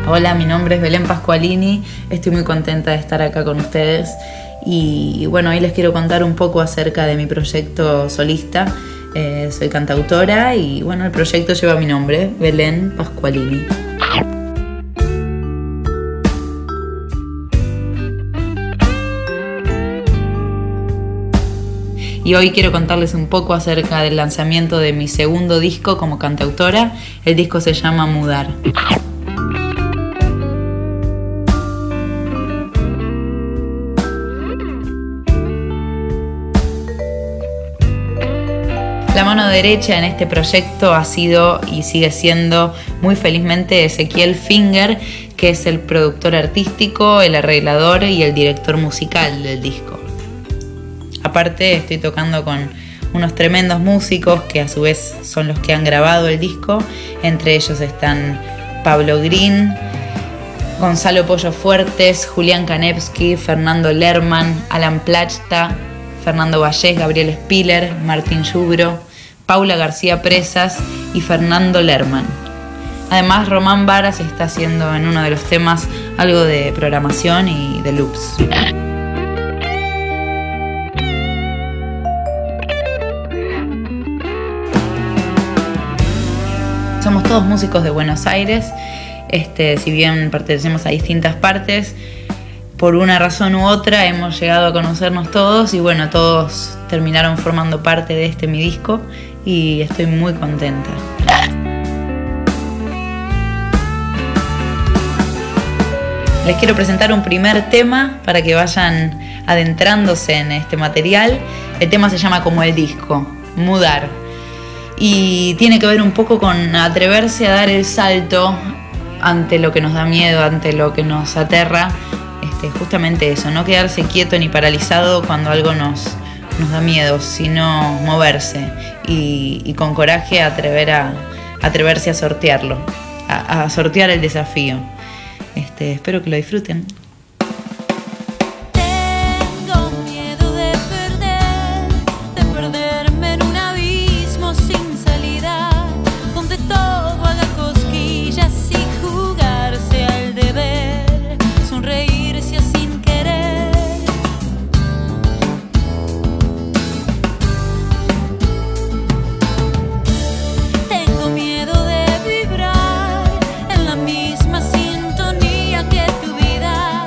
Hola, mi nombre es Belén Pasqualini, estoy muy contenta de estar acá con ustedes y bueno, hoy les quiero contar un poco acerca de mi proyecto solista. Soy cantautora y bueno, el proyecto lleva mi nombre, Belén Pasqualini. Y hoy quiero contarles un poco acerca del lanzamiento de mi segundo disco como cantautora. El disco se llama Mudar. La mano derecha en este proyecto ha sido y sigue siendo muy felizmente Ezequiel Finger, que es el productor artístico, el arreglador y el director musical del disco. Aparte estoy tocando con unos tremendos músicos que a su vez son los que han grabado el disco. Entre ellos están Pablo Green, Gonzalo Pollo Fuertes, Julián Kanevsky, Fernando Lerman, Alan Plachta, Fernando Vallés, Gabriel Spiller, Martín Yubro, Paula García Presas y Fernando Lerman. Además, Román Varas está haciendo en uno de los temas algo de programación y de loops. Somos todos músicos de Buenos Aires, si bien pertenecemos a distintas partes, por una razón u otra hemos llegado a conocernos todos y bueno, todos terminaron formando parte de mi disco y estoy muy contenta. Les quiero presentar un primer tema para que vayan adentrándose en este material. El tema se llama como el disco, Mudar. Y tiene que ver un poco con atreverse a dar el salto ante lo que nos da miedo, ante lo que nos aterra. Justamente eso, no quedarse quieto ni paralizado cuando algo nos da miedo, sino moverse y con coraje atreverse a sortearlo, a sortear el desafío. Espero que lo disfruten. Misma sintonía que tu vida.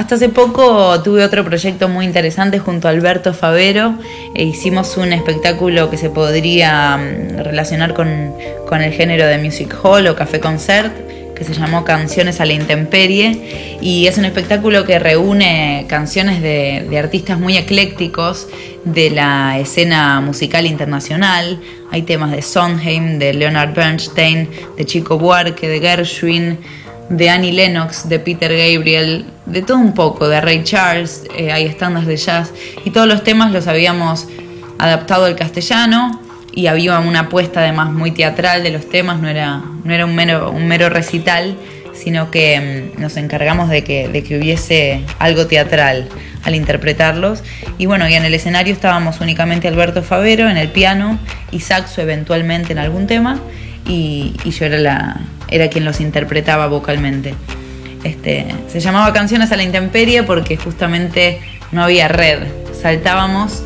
Hasta hace poco tuve otro proyecto muy interesante junto a Alberto Favero e hicimos un espectáculo que se podría relacionar con el género de music hall o café concert, que se llamó Canciones a la Intemperie, y es un espectáculo que reúne canciones de artistas muy eclécticos de la escena musical internacional. Hay temas de Sondheim, de Leonard Bernstein, de Chico Buarque, de Gershwin, de Annie Lennox, de Peter Gabriel, de todo un poco, de Ray Charles, hay estándares de jazz, y todos los temas los habíamos adaptado al castellano, y había una apuesta además muy teatral de los temas, no era un mero recital, sino que nos encargamos de que hubiese algo teatral al interpretarlos. Y bueno, y en el escenario estábamos únicamente Alberto Favero en el piano y saxo eventualmente en algún tema, y yo era quien los interpretaba vocalmente. Se llamaba Canciones a la Intemperie porque justamente no había red, saltábamos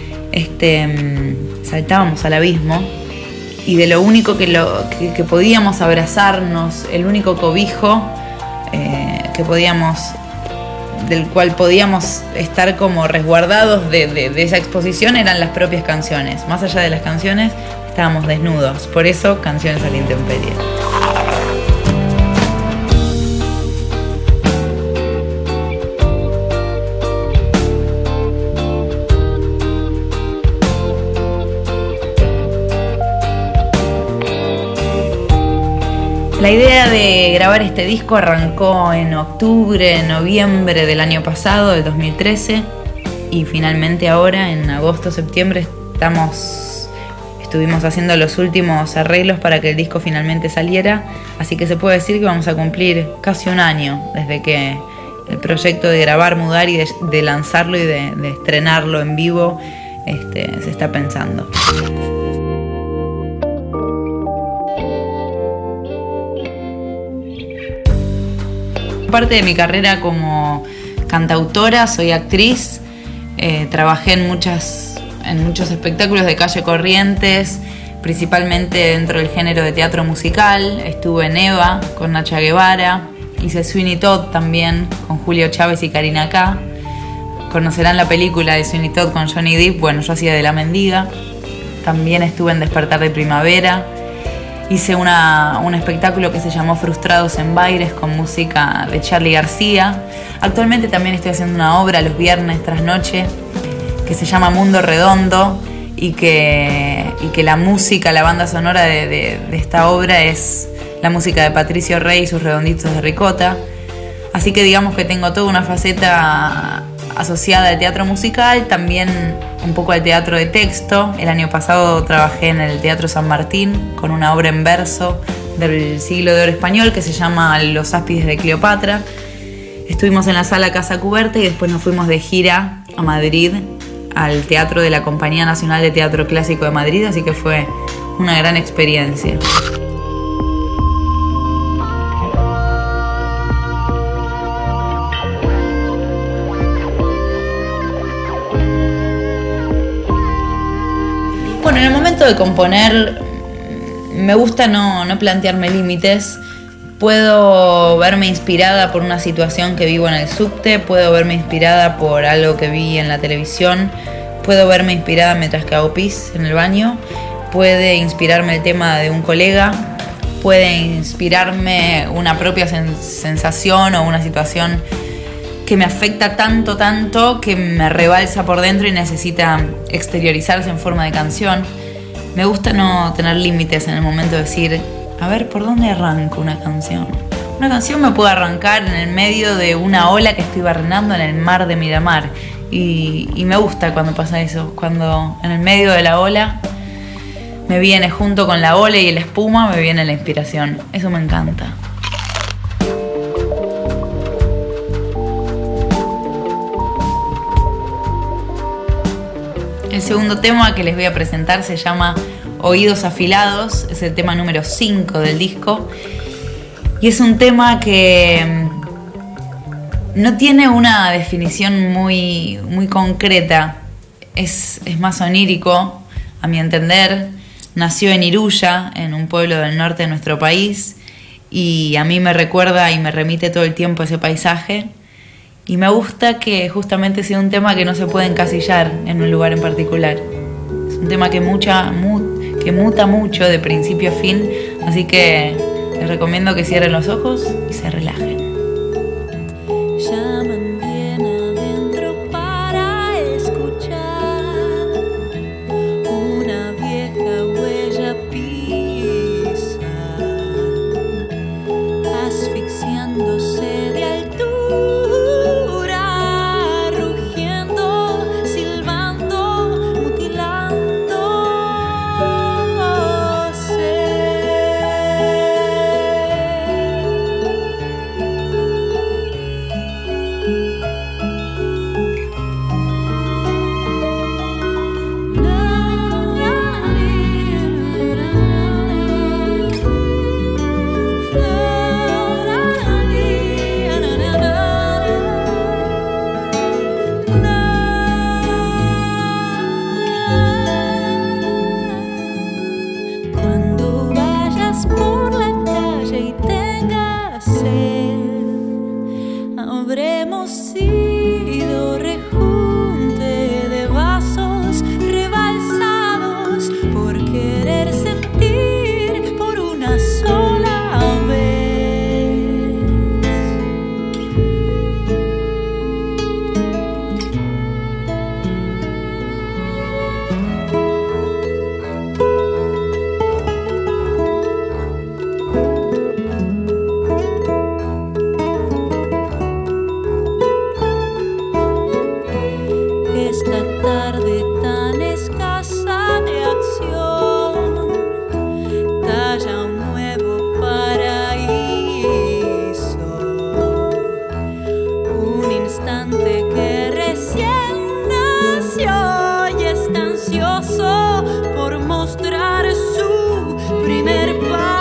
al abismo, y de lo único que podíamos abrazarnos, el único cobijo del cual podíamos estar como resguardados de esa exposición, eran las propias canciones. Más allá de las canciones estábamos desnudos, por eso Canciones a la Intemperie. La idea de grabar este disco arrancó en octubre, noviembre del año pasado, del 2013, y finalmente ahora, en agosto, septiembre, estuvimos haciendo los últimos arreglos para que el disco finalmente saliera, así que se puede decir que vamos a cumplir casi un año desde que el proyecto de grabar, mudar y de lanzarlo y de estrenarlo en vivo se está pensando. Parte de mi carrera como cantautora, soy actriz, trabajé en muchos espectáculos de calle Corrientes, principalmente dentro del género de teatro musical. Estuve en Eva con Nacha Guevara, hice Sweeney Todd también con Julio Chávez y Karina K. Conocerán la película de Sweeney Todd con Johnny Depp. Bueno, yo hacía de la mendiga. También estuve en Despertar de Primavera. Hice un espectáculo que se llamó Frustrados en Baires con música de Charly García. Actualmente también estoy haciendo una obra los viernes tras noche que se llama Mundo Redondo, y que la música, la banda sonora de esta obra es la música de Patricio Rey y sus Redonditos de Ricota. Así que digamos que tengo toda una faceta asociada al teatro musical, también un poco al teatro de texto. El año pasado trabajé en el Teatro San Martín con una obra en verso del siglo de oro español que se llama Los Áspides de Cleopatra. Estuvimos en la Sala Casa Cuberta y después nos fuimos de gira a Madrid, al Teatro de la Compañía Nacional de Teatro Clásico de Madrid, así que fue una gran experiencia. Bueno, en el momento de componer me gusta no plantearme límites. Puedo verme inspirada por una situación que vivo en el subte, puedo verme inspirada por algo que vi en la televisión, puedo verme inspirada mientras que hago pis en el baño, puede inspirarme el tema de un colega, puede inspirarme una propia sensación o una situación que me afecta tanto que me rebalsa por dentro y necesita exteriorizarse en forma de canción. Me gusta no tener límites en el momento de decir, a ver, ¿por dónde arranco una canción? Una canción me puede arrancar en el medio de una ola que estoy barrenando en el mar de Miramar. Y me gusta cuando pasa eso, cuando en el medio de la ola me viene, junto con la ola y la espuma, me viene la inspiración. Eso me encanta. El segundo tema que les voy a presentar se llama Oídos Afilados, es el tema número 5 del disco, y es un tema que no tiene una definición muy concreta, es más onírico, a mi entender. Nació en Iruya, en un pueblo del norte de nuestro país, y a mí me recuerda y me remite todo el tiempo ese paisaje, Y me gusta que justamente sea un tema que no se puede encasillar en un lugar en particular. Es un tema que muta mucho de principio a fin, así que les recomiendo que cierren los ojos y se relajen. Llaman bien adentro para escuchar una vieja huella pisar, asfixiándose de altura, rugiendo, silbando, mutilándose. Cuando vayas por la calle y tengas sed, habremos sido rejunte de vasos rebalsados por querer sentir por una sola vez. Esta tarde tan escasa de acción talla un nuevo paraíso, un instante que recién nació y está ansioso por mostrar su primer paso.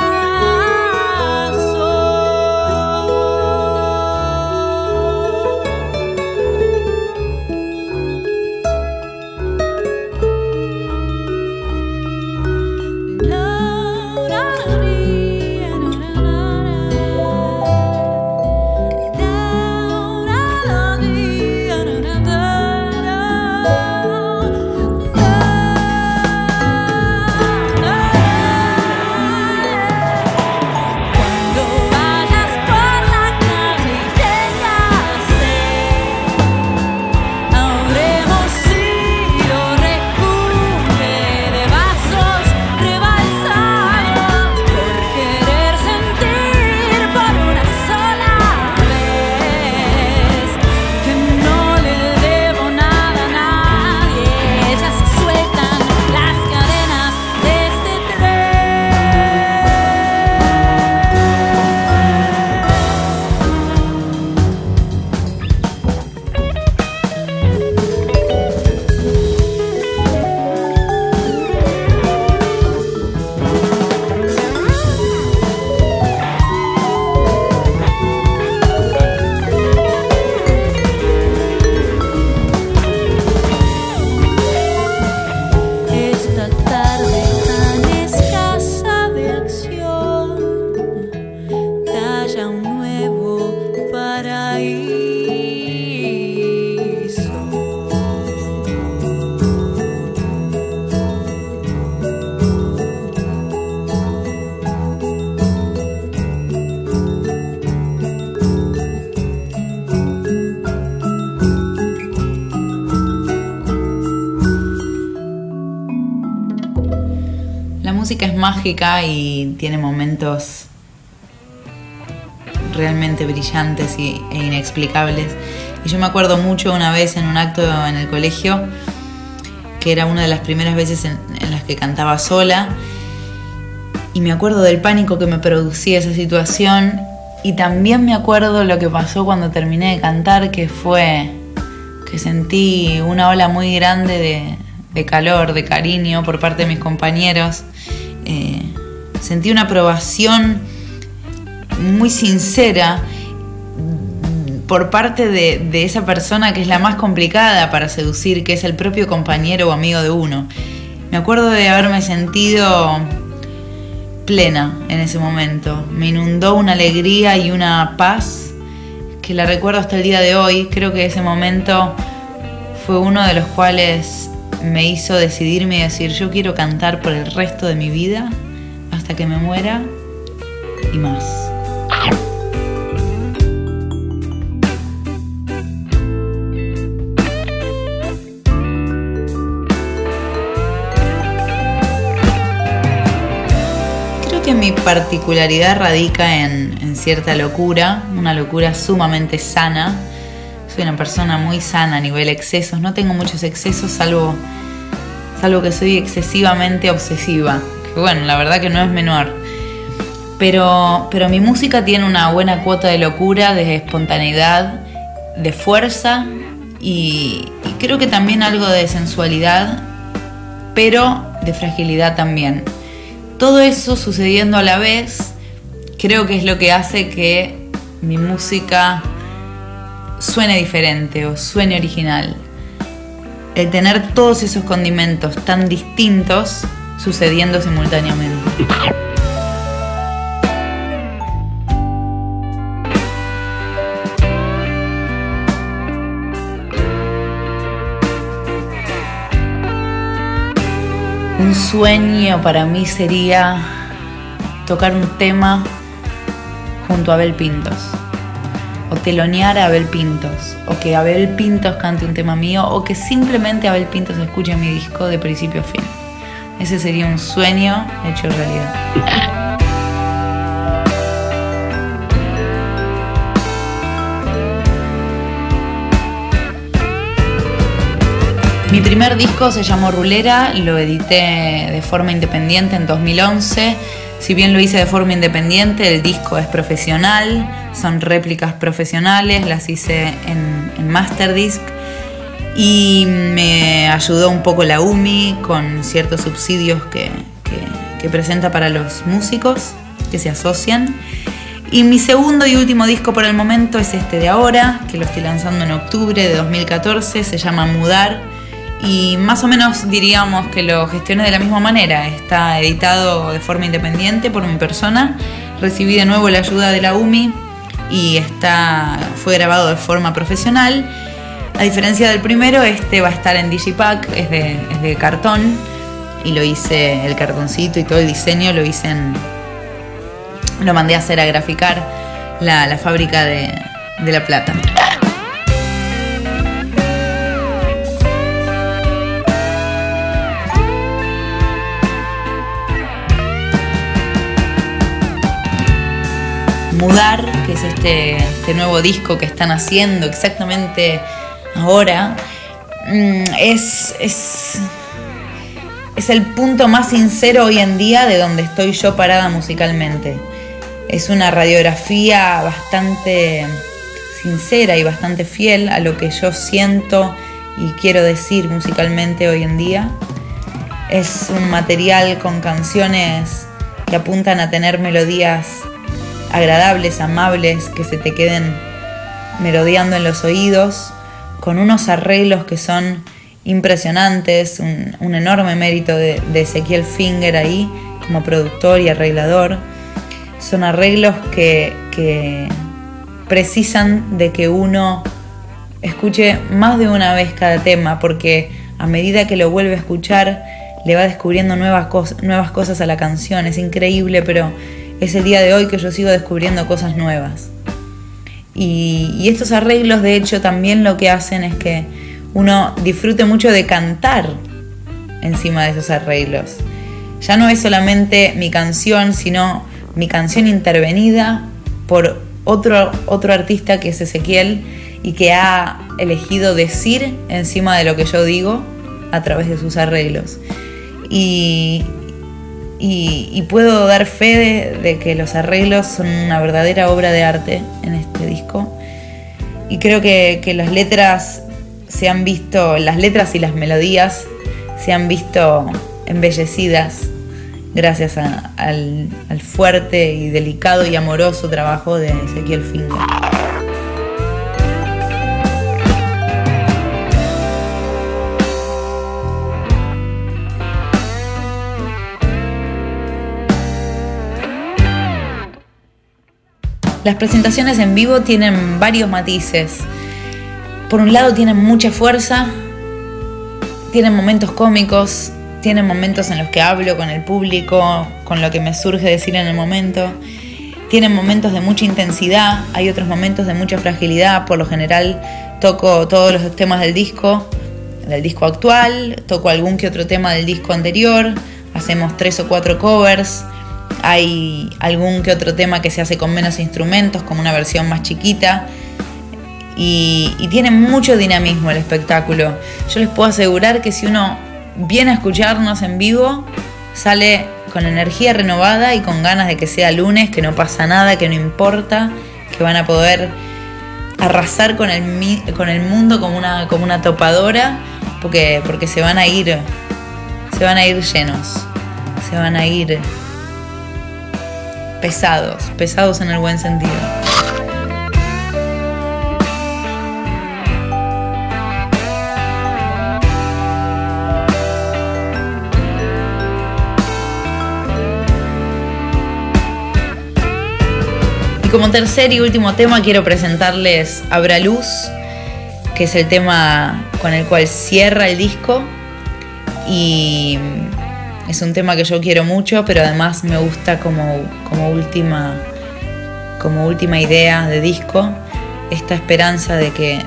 Esta tarde tan escasa de acción talla un nuevo paraíso. La música es mágica y tiene momentos realmente brillantes e inexplicables. Y yo me acuerdo mucho una vez en un acto en el colegio, que era una de las primeras veces en las que cantaba sola, y me acuerdo del pánico que me producía esa situación, y también me acuerdo lo que pasó cuando terminé de cantar, que fue que sentí una ola muy grande de calor, de cariño por parte de mis compañeros. Sentí una aprobación muy sincera por parte de esa persona que es la más complicada para seducir, que es el propio compañero o amigo de uno. Me acuerdo de haberme sentido plena en ese momento. Me inundó una alegría y una paz que la recuerdo hasta el día de hoy. Creo que ese momento fue uno de los cuales me hizo decidirme y decir: yo quiero cantar por el resto de mi vida, hasta que me muera y más. Creo que mi particularidad radica en cierta locura, una locura sumamente sana. Soy una persona muy sana a nivel excesos, no tengo muchos excesos salvo que soy excesivamente obsesiva, que bueno, la verdad que no es menor. Pero mi música tiene una buena cuota de locura, de espontaneidad, de fuerza y creo que también algo de sensualidad, pero de fragilidad también. Todo eso sucediendo a la vez creo que es lo que hace que mi música suene diferente o suene original. El tener todos esos condimentos tan distintos sucediendo simultáneamente. Un sueño para mí sería tocar un tema junto a Abel Pintos, o telonear a Abel Pintos, o que Abel Pintos cante un tema mío, o que simplemente Abel Pintos escuche mi disco de principio a fin. Ese sería un sueño hecho realidad. Mi primer disco se llamó Rulera, lo edité de forma independiente en 2011. Si bien lo hice de forma independiente, el disco es profesional, son réplicas profesionales, las hice en Masterdisc y me ayudó un poco la UMI con ciertos subsidios que presenta para los músicos que se asocian. Y mi segundo y último disco por el momento es este de ahora, que lo estoy lanzando en octubre de 2014, se llama Mudar. Y más o menos diríamos que lo gestioné de la misma manera. Está editado de forma independiente por mi persona. Recibí de nuevo la ayuda de la UMI y fue grabado de forma profesional. A diferencia del primero, este va a estar en Digipack, es de cartón. Y lo hice, el cartoncito y todo el diseño lo mandé a hacer a graficar la fábrica de La Plata. Mudar, que es este nuevo disco que están haciendo exactamente ahora, es el punto más sincero hoy en día de donde estoy yo parada musicalmente. Es una radiografía bastante sincera y bastante fiel a lo que yo siento y quiero decir musicalmente hoy en día. Es un material con canciones que apuntan a tener melodías agradables, amables, que se te queden merodeando en los oídos, con unos arreglos que son impresionantes, un enorme mérito de Ezequiel Finger ahí como productor y arreglador. Son arreglos que precisan de que uno escuche más de una vez cada tema, porque a medida que lo vuelve a escuchar le va descubriendo nuevas cosas a la canción. Es increíble, pero es el día de hoy que yo sigo descubriendo cosas nuevas. Y estos arreglos, de hecho, también lo que hacen es que uno disfrute mucho de cantar encima de esos arreglos. Ya no es solamente mi canción, sino mi canción intervenida por otro artista que es Ezequiel y que ha elegido decir encima de lo que yo digo a través de sus arreglos. Y puedo dar fe de que los arreglos son una verdadera obra de arte en este disco. Y creo que las letras y las melodías se han visto embellecidas gracias al fuerte y delicado y amoroso trabajo de Ezequiel Finger. Las presentaciones en vivo tienen varios matices. Por un lado tienen mucha fuerza, tienen momentos cómicos, tienen momentos en los que hablo con el público, con lo que me surge decir en el momento. Tienen momentos de mucha intensidad, hay otros momentos de mucha fragilidad. Por lo general toco todos los temas del disco actual, toco algún que otro tema del disco anterior, hacemos 3 o 4 covers, hay algún que otro tema que se hace con menos instrumentos, como una versión más chiquita, y tiene mucho dinamismo el espectáculo. Yo les puedo asegurar que si uno viene a escucharnos en vivo, sale con energía renovada y con ganas de que sea lunes, que no pasa nada, que no importa, que van a poder arrasar con el mundo como una topadora, porque se van a ir llenos, se van a ir pesados en el buen sentido. Y como tercer y último tema quiero presentarles Habrá Luz, que es el tema con el cual cierra el disco, y es un tema que yo quiero mucho, pero además me gusta como última idea de disco, esta esperanza de que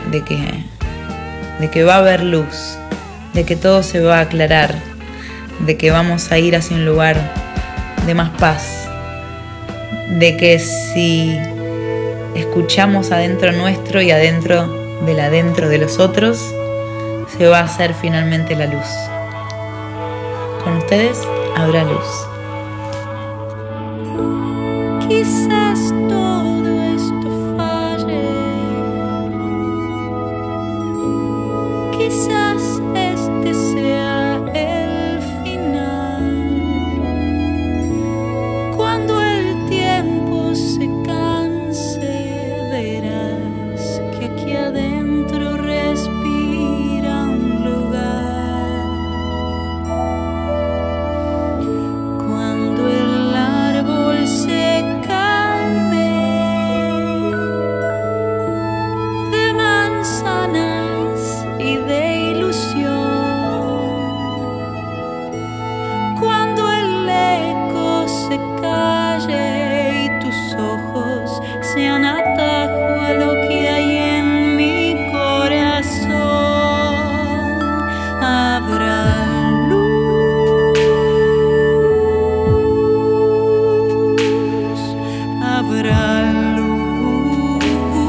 va a haber luz, de que todo se va a aclarar, de que vamos a ir hacia un lugar de más paz, de que si escuchamos adentro nuestro y adentro de los otros, se va a hacer finalmente la luz. Con ustedes habrá luz. Quizás todo esto falle, quizás este sea el final. Cuando el tiempo se canse, verás que aquí adentro respira un lugar. Cuando el árbol se calme de manzanas y de ilusión, cuando el eco se calle y tus ojos sean atajo a lo que hay en mi corazón, habrá luz, habrá luz,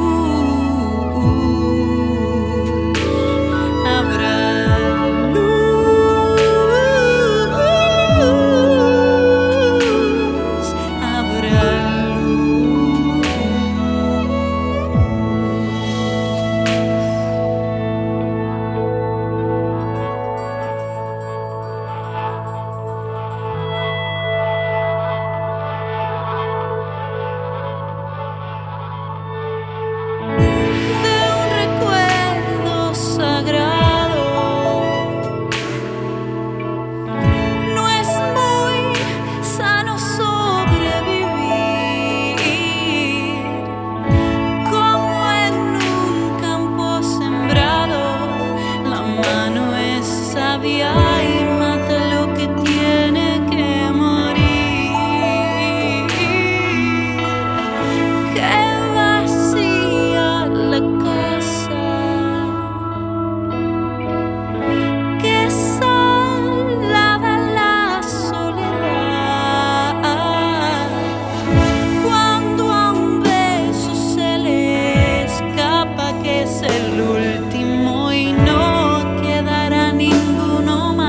habrá luz, habrá luz. De un recuerdo sagrado, no es muy sano sobrevivir como en un campo sembrado. La mano es sabia y mata lo que tiene que morir. Que vacía la casa, que salada la soledad. Cuando a un beso se le escapa que es el último y no quedará ninguno más.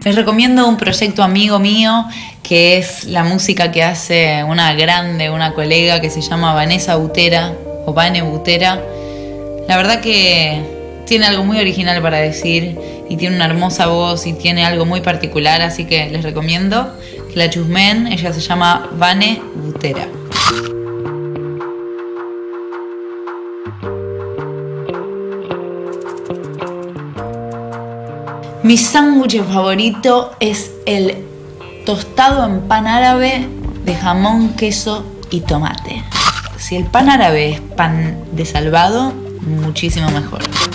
Les recomiendo un proyecto amigo mío, que es la música que hace una colega que se llama Vanessa Butera, o Vane Butera. La verdad que tiene algo muy original para decir, y tiene una hermosa voz, y tiene algo muy particular, así que les recomiendo que la chusmen. Ella se llama Vane Butera. Mi sándwich favorito es el tostado en pan árabe de jamón, queso y tomate. Si el pan árabe es pan de salvado, muchísimo mejor.